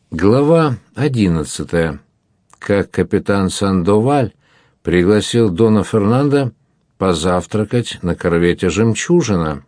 Глава 11. Как капитан Сандоваль пригласил Дона Фернандо позавтракать на корвете «Жемчужина».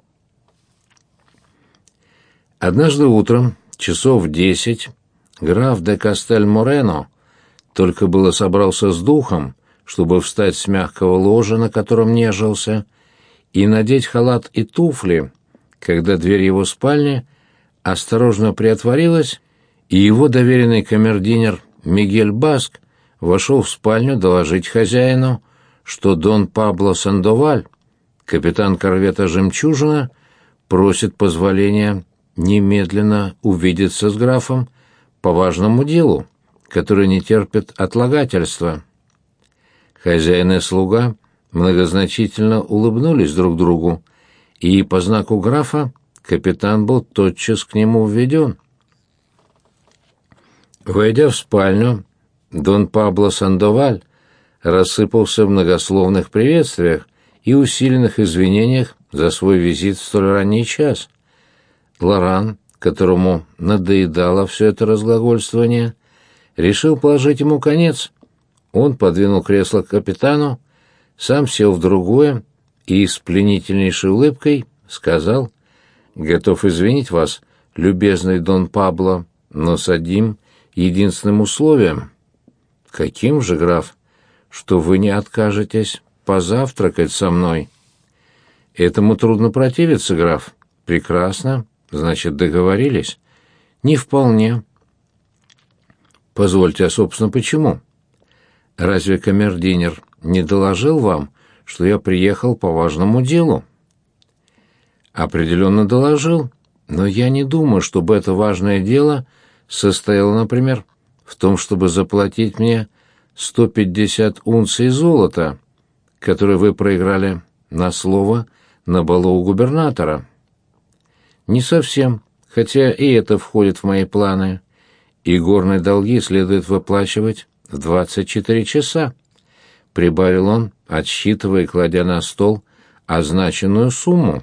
Однажды утром, часов в 10, граф де Кастель-Морено только было собрался с духом, чтобы встать с мягкого ложа, на котором нежился, и надеть халат и туфли, когда дверь его спальни осторожно приотворилась, и его доверенный камердинер Мигель Баск вошел в спальню доложить хозяину, что Дон Пабло Сандоваль, капитан корвета «Жемчужина», просит позволения немедленно увидеться с графом по важному делу, которое не терпит отлагательства. Хозяин и слуга многозначительно улыбнулись друг другу, и по знаку графа капитан был тотчас к нему введен. Войдя в спальню, Дон Пабло Сандоваль рассыпался в многословных приветствиях и усиленных извинениях за свой визит в столь ранний час. Лоран, которому надоедало все это разглагольствование, решил положить ему конец. Он подвинул кресло к капитану, сам сел в другое и с пленительнейшей улыбкой сказал: «Готов извинить вас, любезный Дон Пабло, но с одним единственным условием». «Каким же, граф?» «Что вы не откажетесь позавтракать со мной». «Этому трудно противиться, граф». «Прекрасно. Значит, договорились?» «Не вполне». «Позвольте, а, собственно, почему? Разве камердинер не доложил вам, что я приехал по важному делу?» «Определенно доложил, но я не думаю, чтобы это важное дело состояло, например, в том, чтобы заплатить мне 150 унций золота, которые вы проиграли на слово на балу у губернатора». «Не совсем, хотя и это входит в мои планы. И горные долги следует выплачивать в 24 часа», — прибавил он, отсчитывая и кладя на стол означенную сумму.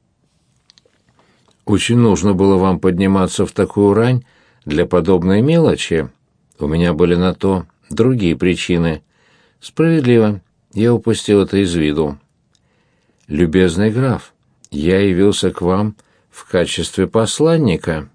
«Очень нужно было вам подниматься в такую рань для подобной мелочи. У меня были на то другие причины. Справедливо, я упустил это из виду». «Любезный граф, я явился к вам в качестве посланника.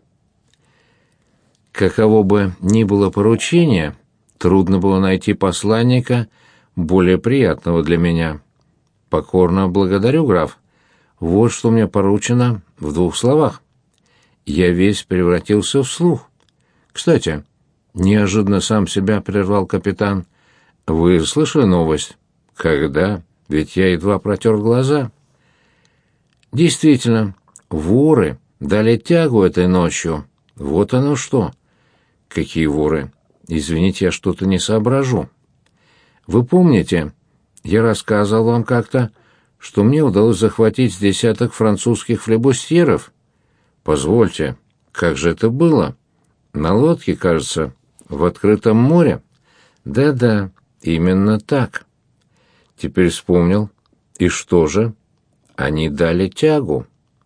Каково бы ни было поручение, трудно было найти посланника более приятного для меня. Покорно благодарю, граф. Вот что мне поручено в 2 словах». Я весь превратился в слух. «Кстати, неожиданно сам себя прервал капитан. Вы слышали новость?» «Когда? Ведь я едва протер глаза». «Действительно, воры дали тягу этой ночью. Вот оно что». «Какие воры? Извините, я что-то не соображу». «Вы помните, я рассказывал вам как-то, что мне удалось захватить с десяток французских флебустьеров?» «Позвольте, как же это было? На лодке, кажется, в открытом море?» «Да-да, именно так». «Теперь вспомнил. И что же?» «Они дали тягу».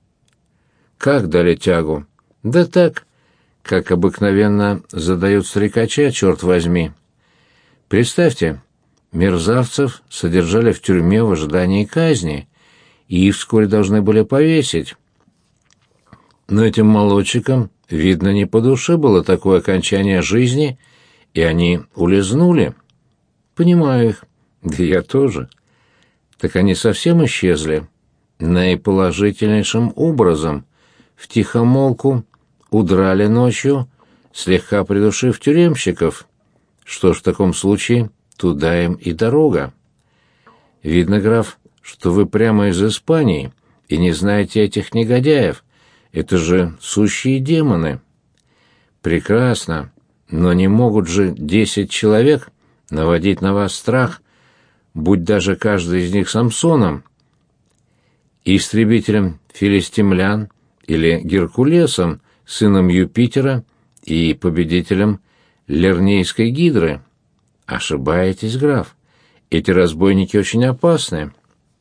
«Как дали тягу?» «Да так, как обыкновенно задают стрекача, черт возьми. Представьте, мерзавцев содержали в тюрьме в ожидании казни, и их вскоре должны были повесить. Но этим молодчикам, видно, не по душе было такое окончание жизни, и они улизнули. Понимаю их. Да я тоже. Так они совсем исчезли. Наиположительнейшим образом. Втихомолку удрали ночью, слегка придушив тюремщиков. Что ж, в таком случае туда им и дорога. Видно, граф, что вы прямо из Испании и не знаете этих негодяев. Это же сущие демоны». «Прекрасно, но не могут же 10 человек наводить на вас страх, будь даже каждый из них Самсоном, истребителем филистимлян или Геркулесом, сыном Юпитера и победителем Лернейской гидры. Ошибаетесь, граф. Эти разбойники очень опасны».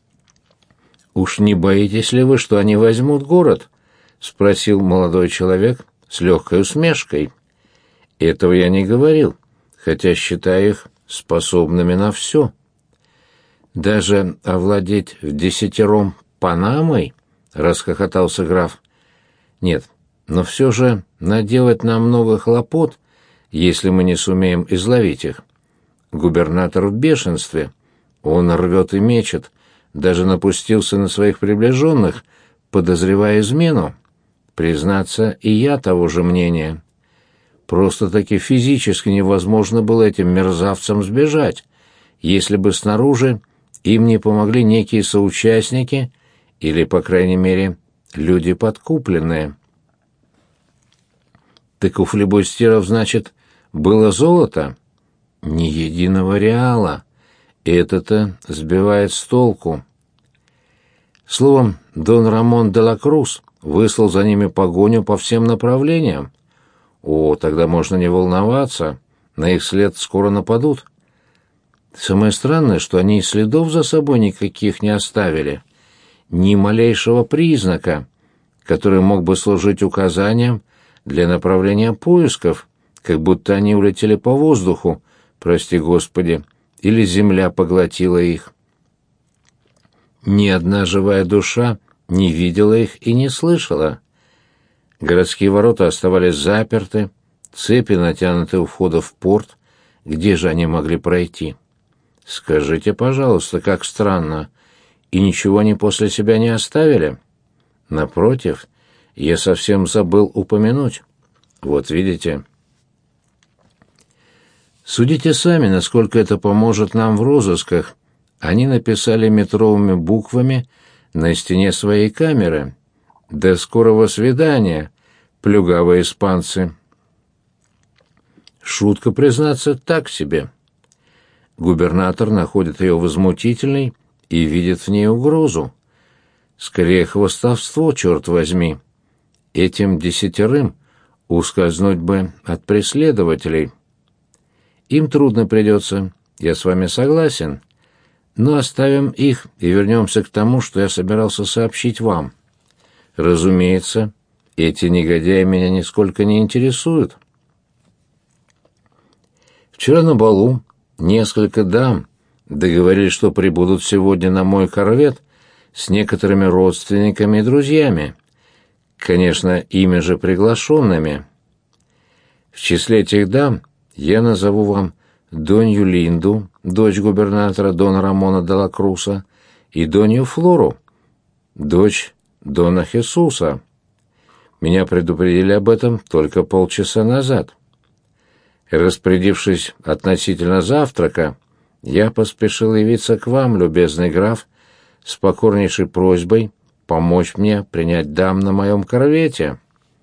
«Уж не боитесь ли вы, что они возьмут город?» — спросил молодой человек с легкой усмешкой. Этого я не говорил, хотя считаю их способными на все. Даже овладеть вдесятером Панамой, — расхохотался граф. Нет, но все же наделать нам много хлопот, если мы не сумеем изловить их. Губернатор в бешенстве. Он рвет и мечет, даже напустился на своих приближенных, подозревая измену. Признаться, и я того же мнения. Просто-таки физически невозможно было этим мерзавцам сбежать, если бы снаружи им не помогли некие соучастники или, по крайней мере, люди подкупленные. Так у флибустьеров, значит, было золото? Ни единого реала. Это-то сбивает с толку. Словом, Дон Рамон де ла Крус выслал за ними погоню по всем направлениям. О, тогда можно не волноваться, на их след скоро нападут. Самое странное, что они и следов за собой никаких не оставили. Ни малейшего признака, который мог бы служить указанием для направления поисков, как будто они улетели по воздуху, прости Господи, или земля поглотила их. Ни одна живая душа не видела их и не слышала. Городские ворота оставались заперты, цепи натянуты у входа в порт. Где же они могли пройти? Скажите, пожалуйста, как странно. И ничего они после себя не оставили? Напротив, я совсем забыл упомянуть. Вот видите. Судите сами, насколько это поможет нам в розысках. Они написали метровыми буквами на стене своей камеры: «До скорого свидания, плюгавые испанцы». Шутка, признаться, так себе. Губернатор находит ее возмутительной и видит в ней угрозу. Скорее хвастовство, черт возьми. Этим 10 ускользнуть бы от преследователей. Им трудно придется, я с вами согласен, но оставим их и вернемся к тому, что я собирался сообщить вам. Разумеется, эти негодяи меня нисколько не интересуют. Вчера на балу несколько дам договорились, что прибудут сегодня на мой корвет с некоторыми родственниками и друзьями, конечно, ими же приглашенными. В числе этих дам я назову вам Донью Линду, дочь губернатора Дона Рамона де ла Круса, и Донью Флору, дочь Дона Хесуса. Меня предупредили об этом только полчаса назад. Распорядившись относительно завтрака, я поспешил явиться к вам, любезный граф, с покорнейшей просьбой помочь мне принять дам на моем корвете.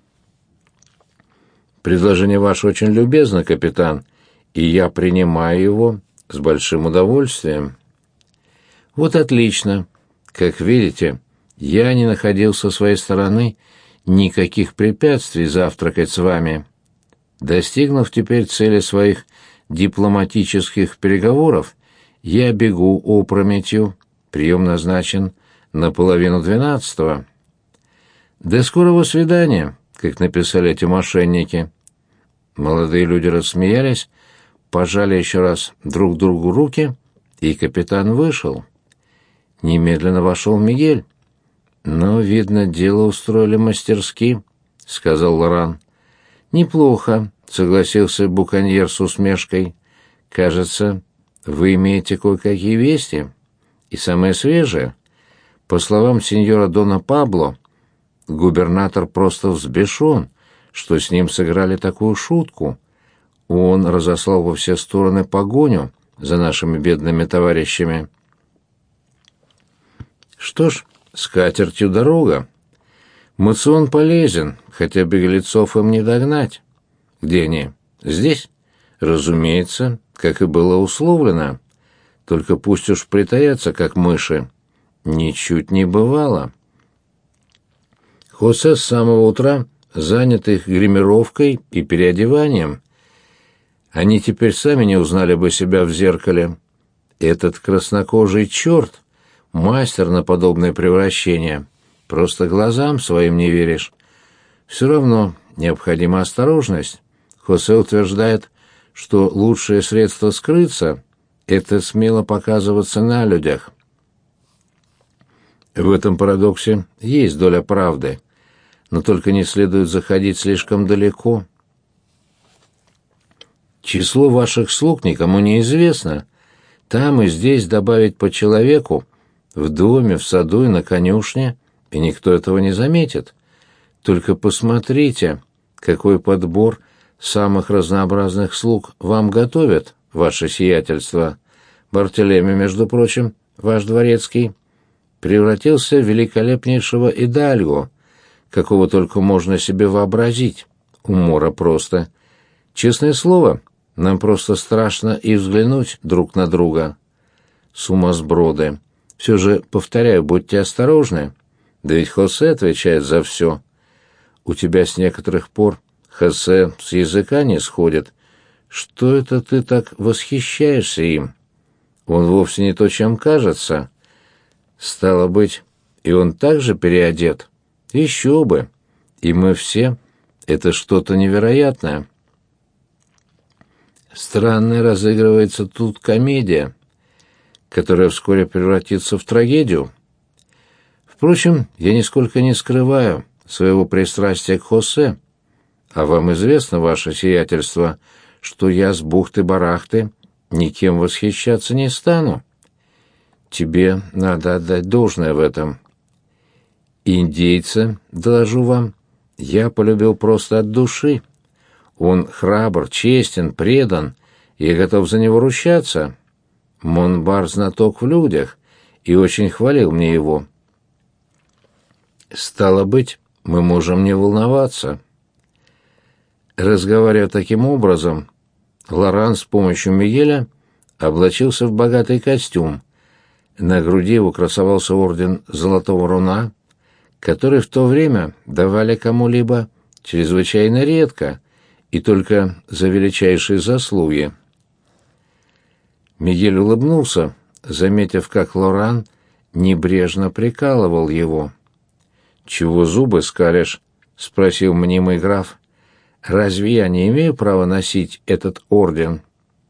Предложение ваше очень любезно, капитан, и я принимаю его с большим удовольствием. Вот отлично. Как видите, я не находил со своей стороны никаких препятствий завтракать с вами. Достигнув теперь цели своих дипломатических переговоров, я бегу опрометью. Прием назначен на 11:30. До скорого свидания, как написали эти мошенники. Молодые люди рассмеялись, пожали еще раз друг другу руки, и капитан вышел. Немедленно вошел Мигель. «Ну, видно, дело устроили мастерски», — сказал Лоран. «Неплохо», — согласился буконьер с усмешкой. «Кажется, вы имеете кое-какие вести, и самое свежее. По словам сеньора Дона Пабло, губернатор просто взбешен, что с ним сыграли такую шутку. Он разослал во все стороны погоню за нашими бедными товарищами». «Что ж, с катертью дорога. Мацион полезен, хотя беглецов им не догнать. Где они? Здесь? Разумеется, как и было условлено. Только пусть уж притаятся, как мыши. Ничуть не бывало». Хосе с самого утра занят их гримировкой и переодеванием. Они теперь сами не узнали бы себя в зеркале. Этот краснокожий черт — мастер на подобное превращение. Просто глазам своим не веришь. Все равно необходима осторожность. Хосе утверждает, что лучшее средство скрыться — это смело показываться на людях. В этом парадоксе есть доля правды, но только не следует заходить слишком далеко. Число ваших слуг никому не известно. Там и здесь добавить по человеку, в доме, в саду и на конюшне, и никто этого не заметит. Только посмотрите, какой подбор самых разнообразных слуг вам готовят, ваше сиятельство. Бартелеми, между прочим, ваш дворецкий, превратился в великолепнейшего идальго, какого только можно себе вообразить. Умора просто. Честное слово, нам просто страшно и взглянуть друг на друга. Сумасброды. Все же, повторяю, будьте осторожны. Да ведь Хосе отвечает за все. У тебя с некоторых пор Хосе с языка не сходит. Что это ты так восхищаешься им? Он вовсе не то, чем кажется. Стало быть, и он также переодет? Еще бы. И мы все. Это что-то невероятное. Странная разыгрывается тут комедия, которая вскоре превратится в трагедию. Впрочем, я нисколько не скрываю своего пристрастия к Хосе, а вам известно, ваше сиятельство, что я с бухты-барахты никем восхищаться не стану. Тебе надо отдать должное в этом. Индейца, доложу вам, я полюбил просто от души. Он храбр, честен, предан, и я готов за него ручаться. Монбар знаток в людях и очень хвалил мне его. Стало быть, мы можем не волноваться. Разговаривая таким образом, Лоран с помощью Мигеля облачился в богатый костюм. На груди его красовался орден Золотого Руна, который в то время давали кому-либо чрезвычайно редко и только за величайшие заслуги. Мигель улыбнулся, заметив, как Лоран небрежно прикалывал его. «Чего зубы скалишь?» — спросил мнимый граф. «Разве я не имею права носить этот орден?»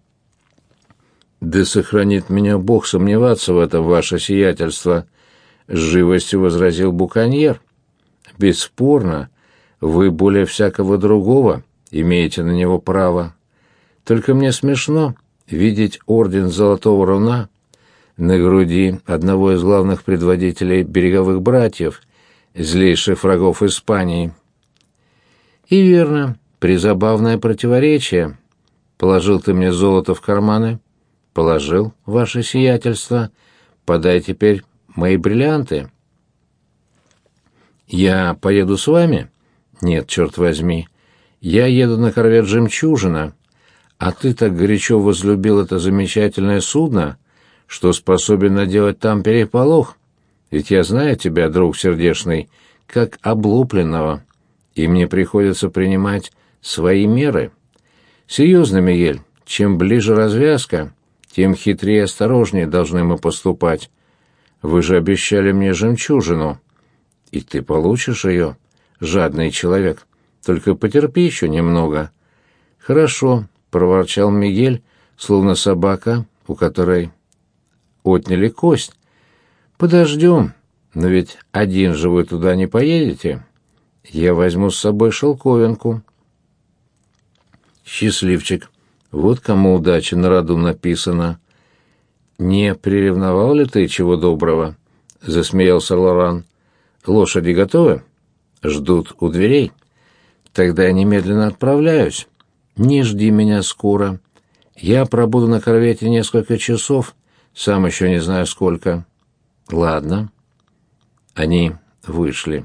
«Да сохранит меня Бог сомневаться в этом, ваше сиятельство», — с живостью возразил буконьер. «Бесспорно, вы более всякого другого имеете на него право. Только мне смешно видеть орден Золотого Руна на груди одного из главных предводителей береговых братьев, злейших врагов Испании». «И верно, призабавное противоречие. Положил ты мне золото в карманы?» «Положил, ваше сиятельство. Подай теперь мои бриллианты». «Я поеду с вами?» «Нет, черт возьми. Я еду на корвет «Жемчужина». А ты так горячо возлюбил это замечательное судно, что способен наделать там переполох. Ведь я знаю тебя, друг сердечный, как облупленного, и мне приходится принимать свои меры. Серьезно, Мигель, чем ближе развязка, тем хитрее и осторожнее должны мы поступать. Вы же обещали мне жемчужину, и ты получишь ее, жадный человек. Только потерпи еще немного». «Хорошо», — проворчал Мигель, словно собака, у которой отняли кость. «Подождем, но ведь один же вы туда не поедете. Я возьму с собой шелковинку». «Счастливчик, вот кому удача на роду написана». «Не приревновал ли ты чего доброго?» — засмеялся Лоран. «Лошади готовы?» «Ждут у дверей». «Тогда я немедленно отправляюсь. Не жди меня скоро. Я пробуду на корвете несколько часов, сам еще не знаю сколько». «Ладно». Они вышли.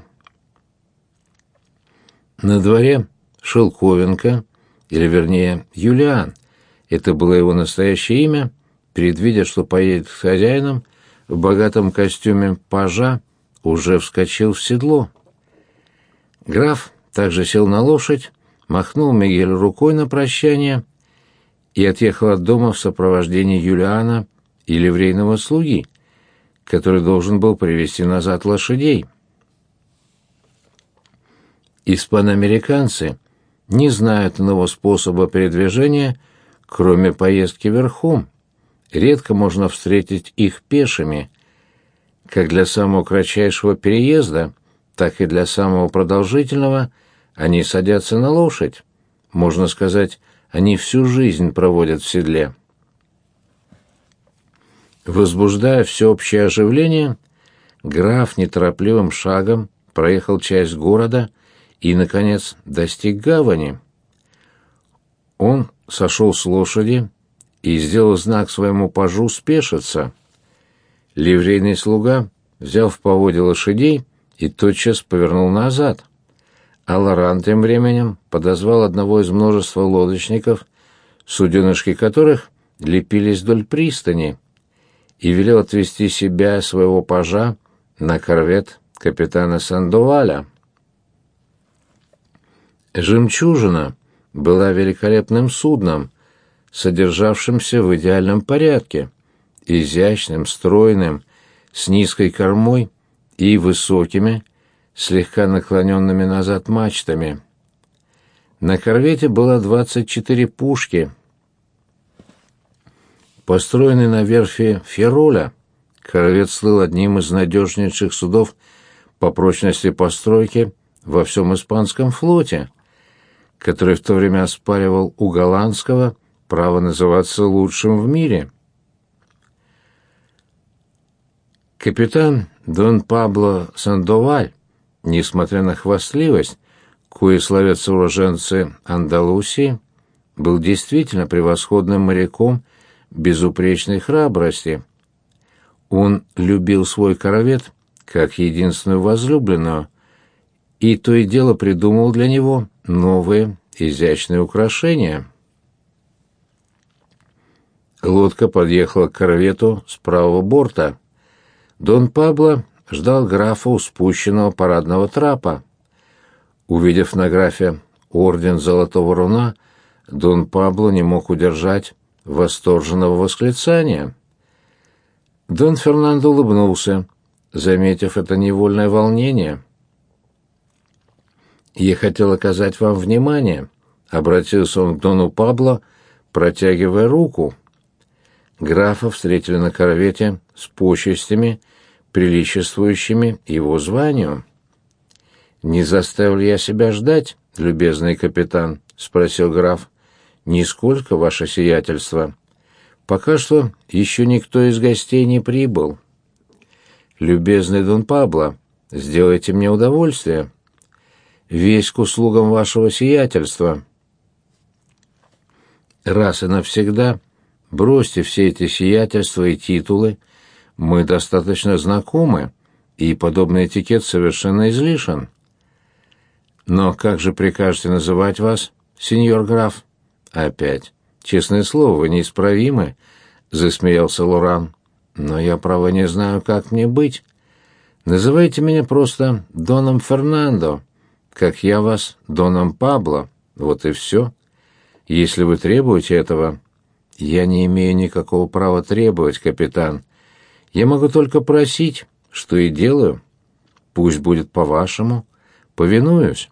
На дворе Шелковенко, или вернее Юлиан, это было его настоящее имя, предвидя, что поедет с хозяином, в богатом костюме пажа, уже вскочил в седло. Граф также сел на лошадь, махнул Мигелю рукой на прощание и отъехал от дома в сопровождении Юлиана и ливрейного слуги, который должен был привести назад лошадей. Испаноамериканцы не знают иного способа передвижения, кроме поездки верхом. Редко можно встретить их пешими. Как для самого кратчайшего переезда, так и для самого продолжительного они садятся на лошадь. Можно сказать, они всю жизнь проводят в седле. Возбуждая всеобщее оживление, граф неторопливым шагом проехал часть города и, наконец, достиг гавани. Он сошел с лошади и сделал знак своему пажу спешиться. Ливрейный слуга взял в поводья лошадей и тотчас повернул назад. А Лоран тем временем подозвал одного из множества лодочников, суденышки которых лепились вдоль пристани, и велел отвезти себя, своего пажа, на корвет капитана Сандоваля. «Жемчужина» была великолепным судном, содержавшимся в идеальном порядке, изящным, стройным, с низкой кормой и высокими, слегка наклоненными назад мачтами. На корвете было 24 пушки. Построенный на верфи Ферроля, корвет слыл одним из надежнейших судов по прочности постройки во всем испанском флоте, который в то время оспаривал у голландского право называться лучшим в мире. Капитан Дон Пабло Сандоваль, несмотря на хвастливость, коей славятся уроженцы Андалусии, был действительно превосходным моряком безупречной храбрости. Он любил свой корвет как единственную возлюбленную, и то и дело придумал для него новые изящные украшения. Лодка подъехала к корвету с правого борта. Дон Пабло ждал графа у спущенного парадного трапа. Увидев на графе орден Золотого Руна, Дон Пабло не мог удержать восторженного восклицания. Дон Фернандо улыбнулся, заметив это невольное волнение. «Я хотел оказать вам внимание», — обратился он к Дону Пабло, протягивая руку. Графа встретили на корвете с почестями, приличествующими его званию. «Не заставил я себя ждать, любезный капитан?» — спросил граф. «Нисколько, ваше сиятельство. Пока что еще никто из гостей не прибыл. Любезный Дон Пабло, сделайте мне удовольствие. Весь к услугам вашего сиятельства. Раз и навсегда бросьте все эти сиятельства и титулы. Мы достаточно знакомы, и подобный этикет совершенно излишен. Но как же прикажете называть вас, сеньор граф?» «Опять. Честное слово, вы неисправимы», — засмеялся Лоран. «Но я, право, не знаю, как мне быть. Называйте меня просто Доном Фернандо, как я вас Доном Пабло. Вот и все. Если вы требуете этого...» «Я не имею никакого права требовать, капитан. Я могу только просить, что и делаю. Пусть будет по-вашему. Повинуюсь».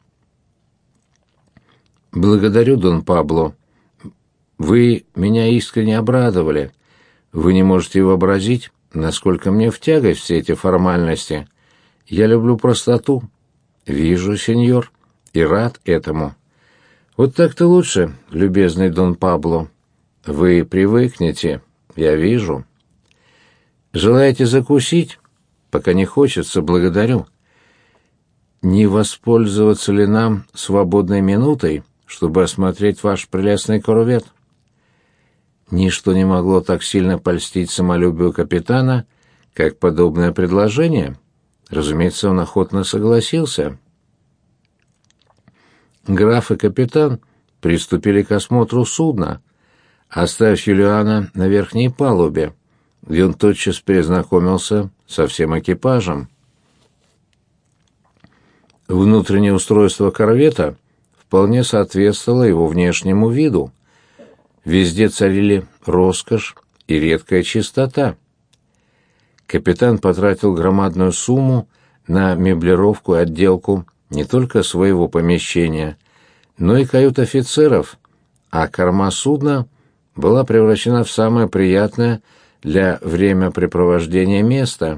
«Благодарю, Дон Пабло. Вы меня искренне обрадовали. Вы не можете вообразить, насколько мне в тягость все эти формальности. Я люблю простоту». «Вижу, сеньор, и рад этому. Вот так-то лучше, любезный Дон Пабло. Вы привыкнете, я вижу. Желаете закусить? Пока не хочется, благодарю. Не воспользоваться ли нам свободной минутой, чтобы осмотреть ваш прелестный корвет?» Ничто не могло так сильно польстить самолюбию капитана, как подобное предложение. Разумеется, он охотно согласился. Граф и капитан приступили к осмотру судна, оставив Юлиана на верхней палубе, где он тотчас перезнакомился со всем экипажем. Внутреннее устройство корвета вполне соответствовало его внешнему виду. Везде царили роскошь и редкая чистота. Капитан потратил громадную сумму на меблировку и отделку не только своего помещения, но и кают офицеров, а корма судна была превращена в самое приятное для времяпрепровождения место.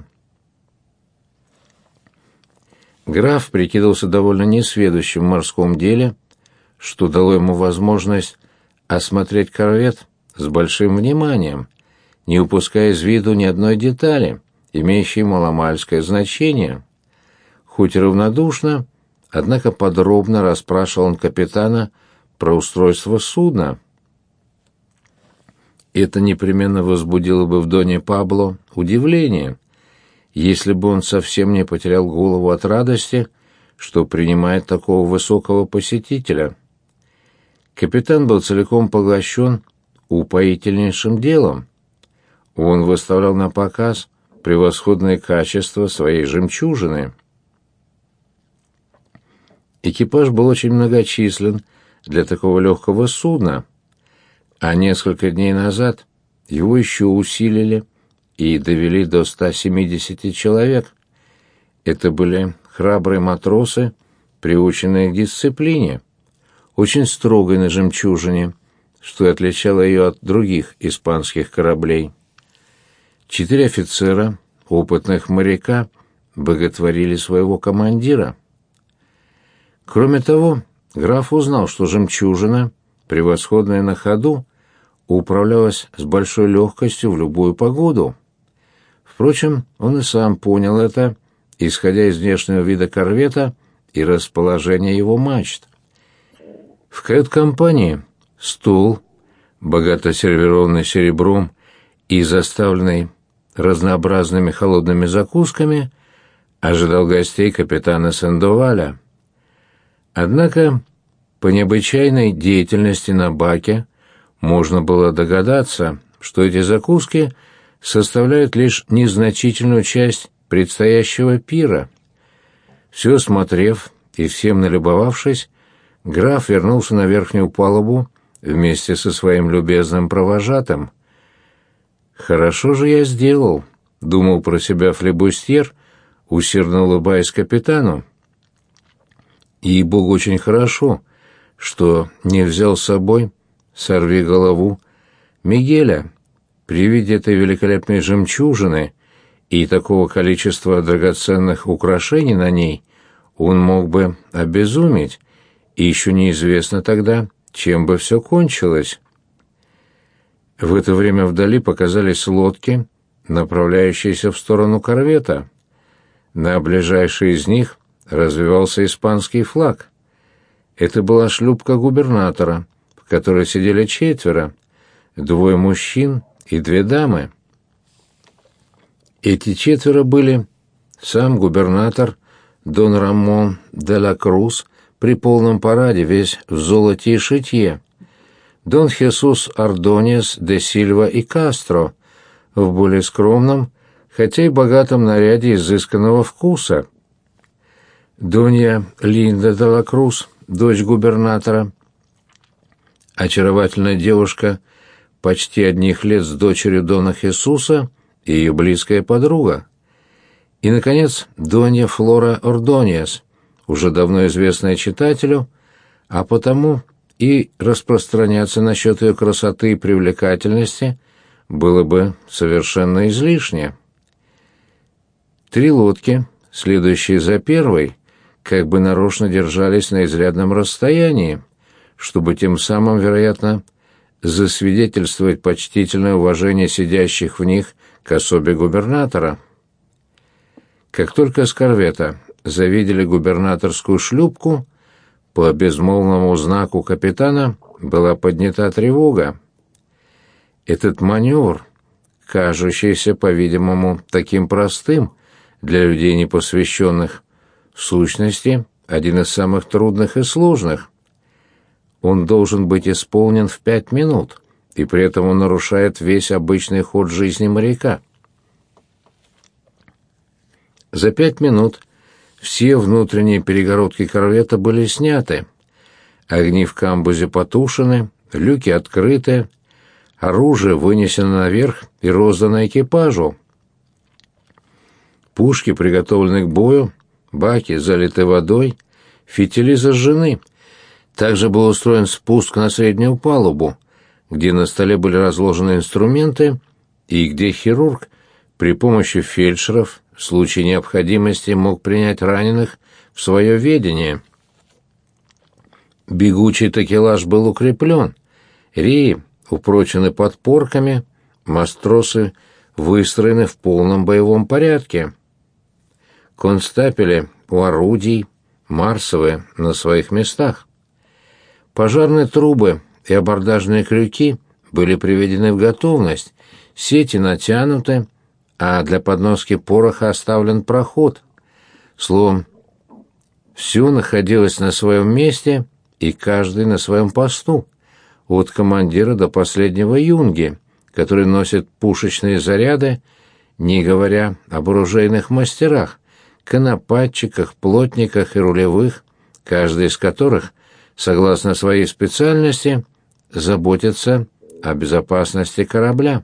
Граф прикидывался довольно несведущим в морском деле, что дало ему возможность осмотреть корвет с большим вниманием, не упуская из виду ни одной детали, имеющей маломальское значение. Хоть и равнодушно, однако подробно расспрашивал он капитана про устройство судна. Это непременно возбудило бы в доне Пабло удивление, если бы он совсем не потерял голову от радости, что принимает такого высокого посетителя. Капитан был целиком поглощен упоительнейшим делом. Он выставлял на показ превосходные качества своей жемчужины. Экипаж был очень многочислен для такого легкого судна, а несколько дней назад его еще усилили и довели до 170 человек. Это были храбрые матросы, приученные к дисциплине, очень строгой на жемчужине, что и отличало ее от других испанских кораблей. 4 офицера, опытных моряка, боготворили своего командира. Кроме того, граф узнал, что жемчужина, превосходная на ходу, управлялась с большой легкостью в любую погоду. Впрочем, он и сам понял это, исходя из внешнего вида корвета и расположения его мачт. В кают-компании стол, богато сервированный серебром и заставленный разнообразными холодными закусками, ожидал гостей капитана Сандоваля. Однако по необычайной деятельности на баке можно было догадаться, что эти закуски составляют лишь незначительную часть предстоящего пира. Все осмотрев и всем налюбовавшись, граф вернулся на верхнюю палубу вместе со своим любезным провожатым. «Хорошо же я сделал», — думал про себя флебустьер, усердно улыбаясь капитану. «Ей-богу, очень хорошо, что не взял с собой, сорви голову, Мигеля. При виде этой великолепной жемчужины и такого количества драгоценных украшений на ней он мог бы обезуметь, и еще неизвестно тогда, чем бы все кончилось». В это время вдали показались лодки, направляющиеся в сторону корвета. На ближайшей из них развивался испанский флаг. Это была шлюпка губернатора, в которой сидели 4, 2 мужчин и 2 дамы. Эти 4 были сам губернатор Дон Рамон де ла Круз при полном параде, весь в золоте и шитье, Дон Хесус Ордоньес де Сильва и Кастро в более скромном, хотя и богатом наряде изысканного вкуса, Донья Линда де ла Круз, дочь губернатора, очаровательная девушка почти одних лет с дочерью Дона Хесуса и ее близкая подруга, и, наконец, Донья Флора Ордоньес, уже давно известная читателю, а потому и распространяться насчет ее красоты и привлекательности было бы совершенно излишне. 3 лодки, следующие за первой, как бы нарочно держались на изрядном расстоянии, чтобы тем самым, вероятно, засвидетельствовать почтительное уважение сидящих в них к особе губернатора. Как только с корвета завидели губернаторскую шлюпку, по безмолвному знаку капитана была поднята тревога. Этот маневр, кажущийся, по-видимому, таким простым для людей непосвященных, в сущности, один из самых трудных и сложных. Он должен быть исполнен в 5 минут, и при этом он нарушает весь обычный ход жизни моряка. За 5 минут все внутренние перегородки корвета были сняты, огни в камбузе потушены, люки открыты, оружие вынесено наверх и роздано экипажу. Пушки приготовлены к бою, баки залиты водой, фитили зажжены. Также был устроен спуск на среднюю палубу, где на столе были разложены инструменты и где хирург при помощи фельдшеров в случае необходимости мог принять раненых в свое ведение. Бегучий такелаж был укреплен, реи упрочены подпорками, мастросы выстроены в полном боевом порядке. Констапели у орудий, марсовые на своих местах. Пожарные трубы и абордажные крюки были приведены в готовность, сети натянуты, а для подноски пороха оставлен проход. Словом, все находилось на своем месте, и каждый на своем посту, от командира до последнего юнги, который носит пушечные заряды, не говоря об оружейных мастерах, конопатчиках, плотниках и рулевых, каждый из которых, согласно своей специальности, заботится о безопасности корабля.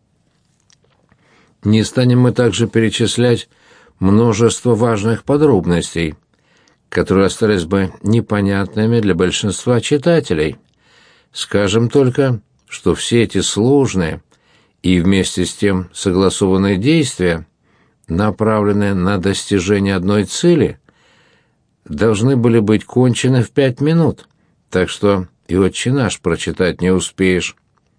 Не станем мы также перечислять множество важных подробностей, которые остались бы непонятными для большинства читателей. Скажем только, что все эти сложные и вместе с тем согласованные действия, направленные на достижение одной цели, должны были быть кончены в 5 минут, так что и «Отче наш» прочитать не успеешь.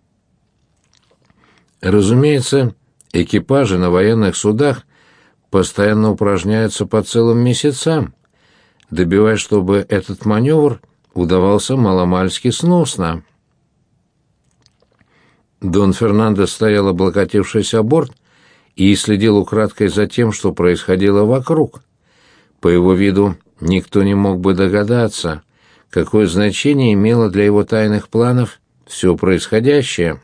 Разумеется, экипажи на военных судах постоянно упражняются по целым месяцам, добиваясь, чтобы этот маневр удавался маломальски сносно. Дон Фернандо стоял, облокотившись о борт, и следил украдкой за тем, что происходило вокруг. По его виду никто не мог бы догадаться, какое значение имело для его тайных планов все происходящее.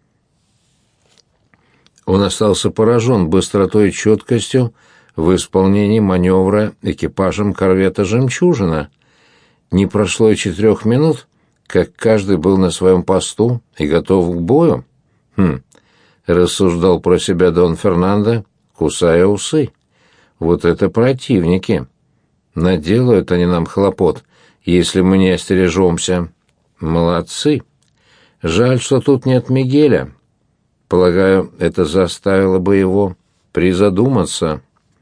Он остался поражен быстротой и четкостью в исполнении маневра экипажем корвета «Жемчужина». Не прошло и 4 минут, как каждый был на своем посту и готов к бою. Рассуждал про себя Дон Фернандо, кусая усы. Вот это противники. Наделают они нам хлопот, если мы не остережемся. Молодцы. Жаль, что тут нет Мигеля. Полагаю, это заставило бы его призадуматься.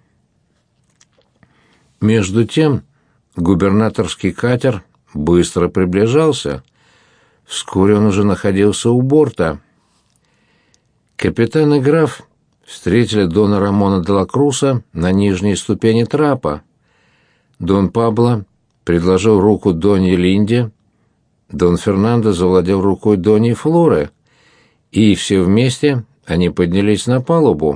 Между тем, губернаторский катер быстро приближался. Вскоре он уже находился у борта. Капитан и граф встретили дона Рамона де ла Круса на нижней ступени трапа. Дон Пабло предложил руку донье Линде, Дон Фернандо завладел рукой доньи Флоры, и все вместе они поднялись на палубу.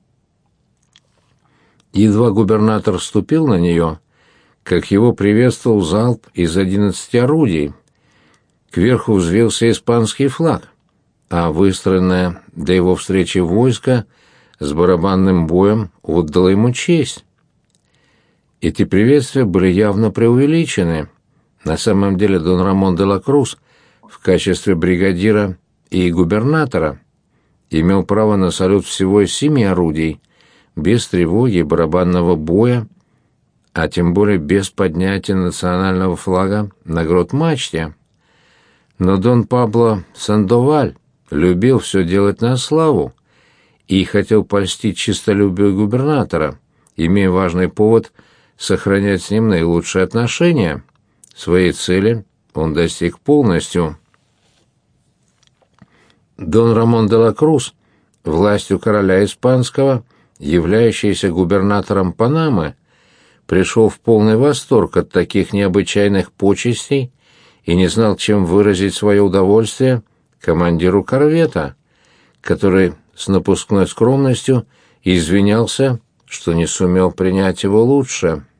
Едва губернатор вступил на нее, как его приветствовал залп из 11 орудий. Кверху взвился испанский флаг, а выстроенное для его встречи войско с барабанным боем отдало ему честь. Эти приветствия были явно преувеличены. На самом деле дон Рамон де ла Крус в качестве бригадира и губернатора имел право на салют всего из 7 орудий, без тревоги и барабанного боя, а тем более без поднятия национального флага на грот-мачте. Но дон Пабло Сандоваль любил все делать на славу и хотел польстить честолюбию губернатора, имея важный повод сохранять с ним наилучшие отношения. Своей цели он достиг полностью. Дон Рамон де ла Крус, властью короля испанского, являющийся губернатором Панамы, пришел в полный восторг от таких необычайных почестей и не знал, чем выразить свое удовольствие командиру корвета, который с напускной скромностью извинялся, что не сумел принять его лучше.